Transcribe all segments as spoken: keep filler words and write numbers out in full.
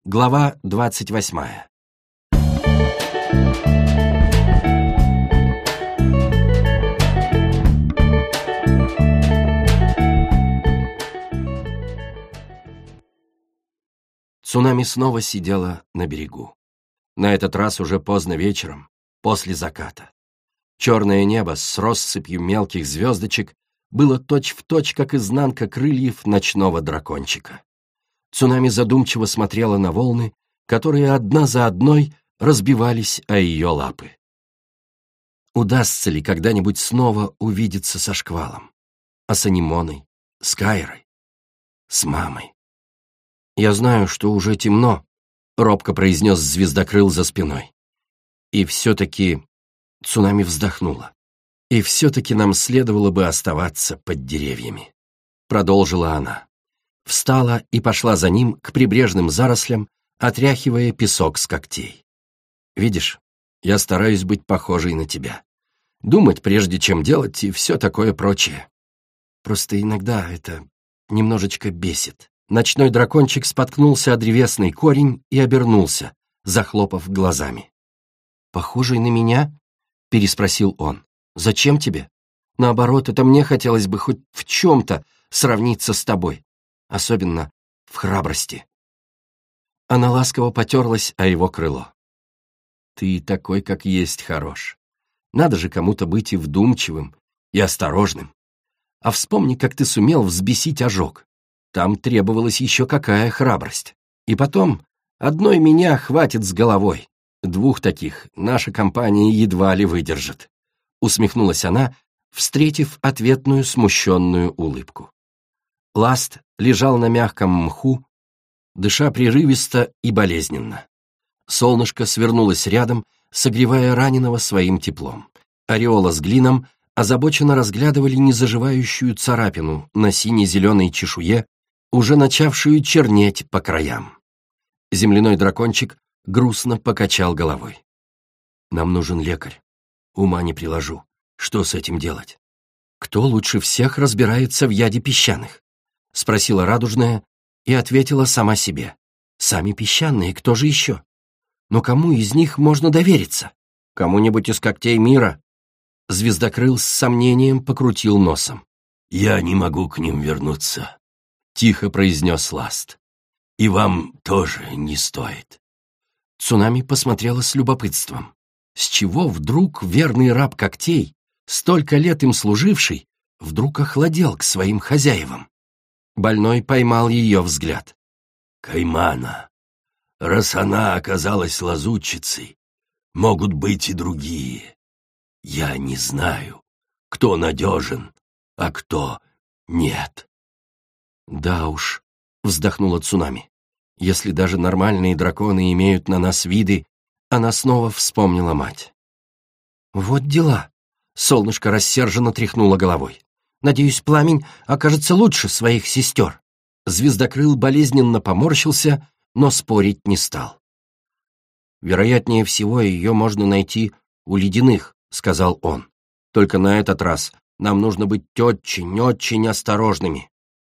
Глава двадцать восьмая. Цунами снова сидела на берегу. На этот раз уже поздно вечером, после заката. Черное небо с россыпью мелких звездочек было точь-в-точь, как изнанка крыльев ночного дракончика. Цунами задумчиво смотрела на волны, которые одна за одной разбивались о ее лапы. Удастся ли когда-нибудь снова увидеться со шквалом? А с Анимоной? С Кайрой? С мамой? «Я знаю, что уже темно», — робко произнес звездокрыл за спиной. «И все-таки...» — Цунами вздохнула. «И все-таки нам следовало бы оставаться под деревьями», — продолжила она. Встала и пошла за ним к прибрежным зарослям, отряхивая песок с когтей. «Видишь, я стараюсь быть похожей на тебя. Думать, прежде чем делать, и все такое прочее. Просто иногда это немножечко бесит». Ночной дракончик споткнулся о древесный корень и обернулся, захлопав глазами. «Похожий на меня?» — переспросил он. «Зачем тебе? Наоборот, это мне хотелось бы хоть в чем-то сравниться с тобой, особенно в храбрости». Она ласково потерлась о его крыло. «Ты такой, как есть, хорош. Надо же кому-то быть и вдумчивым, и осторожным. А вспомни, как ты сумел взбесить ожог. Там требовалась еще какая храбрость. И потом, одной меня хватит с головой. Двух таких наша компания едва ли выдержит», — усмехнулась она, встретив ответную смущенную улыбку. Ласт лежал на мягком мху, дыша прерывисто и болезненно. Солнышко свернулось рядом, согревая раненого своим теплом. Ореола с Глином озабоченно разглядывали незаживающую царапину на сине-зеленой чешуе, уже начавшую чернеть по краям. Земляной дракончик грустно покачал головой. «Нам нужен лекарь. Ума не приложу. Что с этим делать?» «Кто лучше всех разбирается в яде песчаных?» — спросила Радужная и ответила сама себе. «Сами песчаные, кто же еще? Но кому из них можно довериться? Кому-нибудь из когтей мира?» Звездокрыл с сомнением покрутил носом. «Я не могу к ним вернуться», — тихо произнес Ласт. «И вам тоже не стоит». Цунами посмотрела с любопытством. С чего вдруг верный раб когтей, столько лет им служивший, вдруг охладел к своим хозяевам? Больной поймал ее взгляд. «Каймана, раз она оказалась лазутчицей, могут быть и другие. Я не знаю, кто надежен, а кто нет». «Да уж», — вздохнула Цунами, — «если даже нормальные драконы имеют на нас виды», она снова вспомнила мать. «Вот дела», — солнышко рассерженно тряхнуло головой. «Надеюсь, пламень окажется лучше своих сестер». Звездокрыл болезненно поморщился, но спорить не стал. «Вероятнее всего, ее можно найти у ледяных», — сказал он. «Только на этот раз нам нужно быть очень-очень осторожными».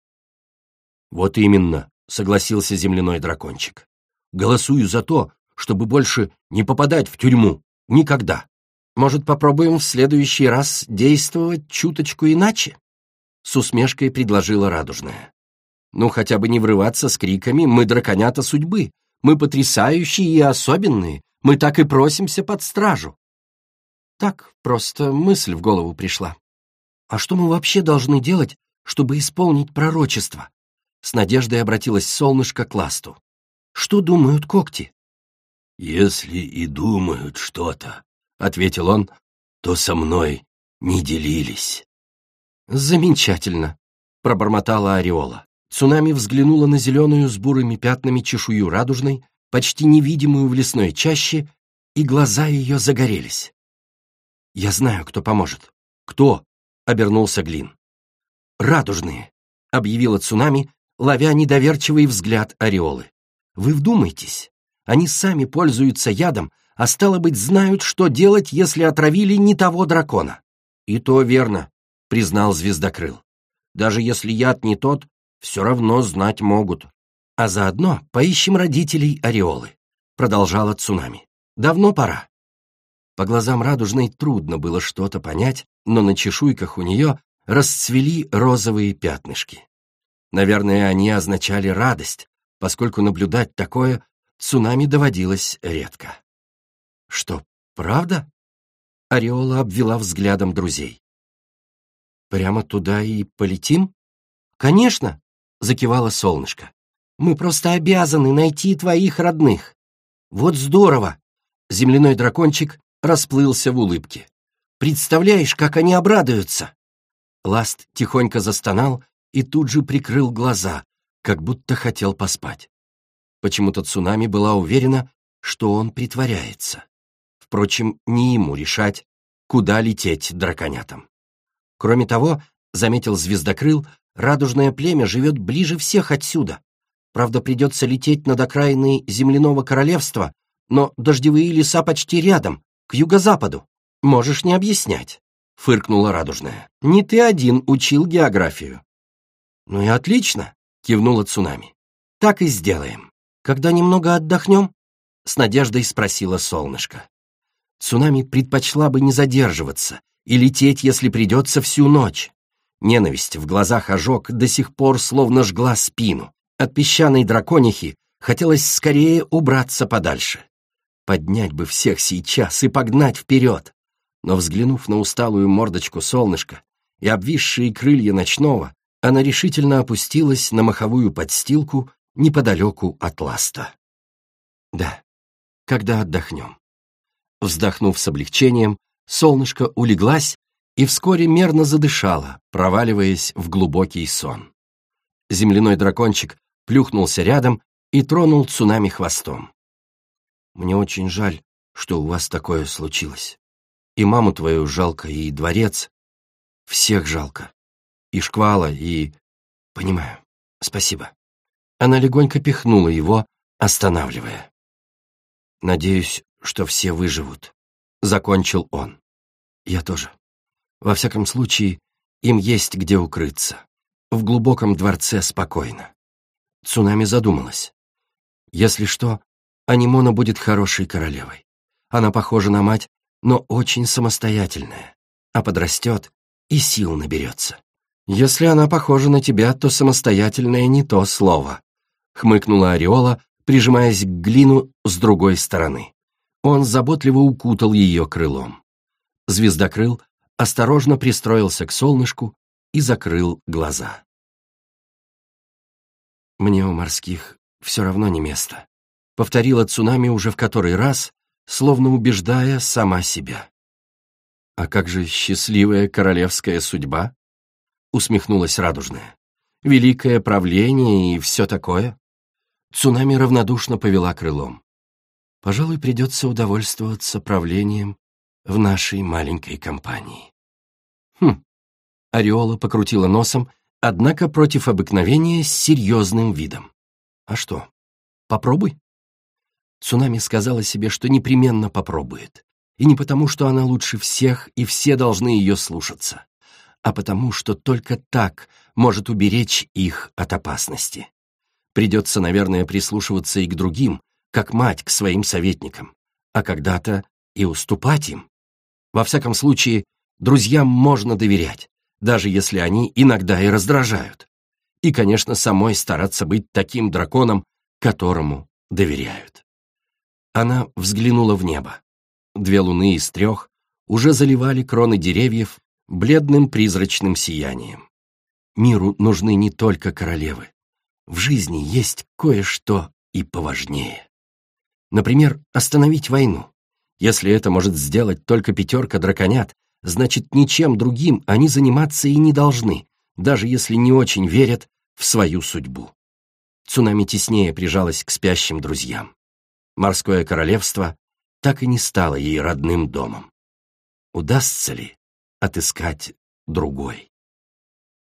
«Вот именно», — согласился земляной дракончик. «Голосую за то, чтобы больше не попадать в тюрьму. Никогда. Может, попробуем в следующий раз действовать чуточку иначе?» С усмешкой предложила Радужная. «Ну, хотя бы не врываться с криками «Мы драконята судьбы! Мы потрясающие и особенные! Мы так и просимся под стражу!» Так просто мысль в голову пришла. «А что мы вообще должны делать, чтобы исполнить пророчество?» С надеждой обратилась солнышко к Ласту. «Что думают когти?» «Если и думают что-то, — ответил он, — то со мной не делились». «Замечательно», — пробормотала Ореола. Цунами взглянула на зеленую с бурыми пятнами чешую Радужной, почти невидимую в лесной чаще, и глаза ее загорелись. «Я знаю, кто поможет». «Кто?» — обернулся Глин. «Радужные», — объявила Цунами, ловя недоверчивый взгляд Ореолы. «Вы вдумайтесь. Они сами пользуются ядом, а стало быть, знают, что делать, если отравили не того дракона». «И то верно», — признал Звездокрыл. «Даже если яд не тот, все равно знать могут». «А заодно поищем родителей Ореолы», — продолжала Цунами. «Давно пора». По глазам Радужной трудно было что-то понять, но на чешуйках у нее расцвели розовые пятнышки. Наверное, они означали радость, поскольку наблюдать такое Цунами доводилось редко. «Что, правда?» — Ореола обвела взглядом друзей. «Прямо туда и полетим?» «Конечно!» — закивало солнышко. «Мы просто обязаны найти твоих родных». «Вот здорово!» — земляной дракончик расплылся в улыбке. «Представляешь, как они обрадуются!» Ласт тихонько застонал и тут же прикрыл глаза, как будто хотел поспать. Почему-то Цунами была уверена, что он притворяется. Впрочем, не ему решать, куда лететь драконятам. Кроме того, заметил Звездокрыл, радужное племя живет ближе всех отсюда. Правда, придется лететь над окраиной земляного королевства, но дождевые леса почти рядом, к юго-западу. Можешь не объяснять, — фыркнула радужная. Не ты один учил географию. Ну и отлично, — кивнула Цунами. Так и сделаем. Когда немного отдохнем? С надеждой спросила солнышко. Цунами предпочла бы не задерживаться и лететь, если придется, всю ночь. Ненависть в глазах ожог до сих пор словно жгла спину. От песчаной драконихи хотелось скорее убраться подальше. Поднять бы всех сейчас и погнать вперед. Но, взглянув на усталую мордочку солнышка и обвисшие крылья ночного, она решительно опустилась на моховую подстилку неподалеку от Ласта. Да, когда отдохнем. Вздохнув с облегчением, солнышко улеглась и вскоре мерно задышала, проваливаясь в глубокий сон. Земляной дракончик плюхнулся рядом и тронул Цунами хвостом. «Мне очень жаль, что у вас такое случилось. И маму твою жалко, и дворец. Всех жалко. И шквала, и... Понимаю. Спасибо». Она легонько пихнула его, останавливая. «Надеюсь, что все выживут», — закончил он. «Я тоже. Во всяком случае, им есть где укрыться. В глубоком дворце спокойно». Цунами задумалась. Если что, Анимона будет хорошей королевой. Она похожа на мать, но очень самостоятельная. А подрастет и сил наберется. «Если она похожа на тебя, то самостоятельная не то слово», — хмыкнула Ореола, прижимаясь к Глину с другой стороны. Он заботливо укутал ее крылом. Звездокрыл осторожно пристроился к солнышку и закрыл глаза. «Мне у морских все равно не место», — повторила Цунами уже в который раз, словно убеждая сама себя. «А как же счастливая королевская судьба?» — усмехнулась радужная. «Великое правление и все такое?» Цунами равнодушно повела крылом. «Пожалуй, придется удовольствоваться правлением в нашей маленькой компании». «Хм». Ореола покрутила носом, однако против обыкновения с серьезным видом. «А что, попробуй?» Цунами сказала себе, что непременно попробует. И не потому, что она лучше всех, и все должны ее слушаться, а потому, что только так может уберечь их от опасности. Придется, наверное, прислушиваться и к другим, как мать к своим советникам, а когда-то и уступать им. Во всяком случае, друзьям можно доверять, даже если они иногда и раздражают. И, конечно, самой стараться быть таким драконом, которому доверяют. Она взглянула в небо. Две луны из трех уже заливали кроны деревьев бледным призрачным сиянием. Миру нужны не только королевы. В жизни есть кое-что и поважнее. Например, остановить войну. Если это может сделать только пятерка драконят, значит, ничем другим они заниматься и не должны, даже если не очень верят в свою судьбу. Цунами теснее прижалась к спящим друзьям. Морское королевство так и не стало ей родным домом. Удастся ли отыскать другой?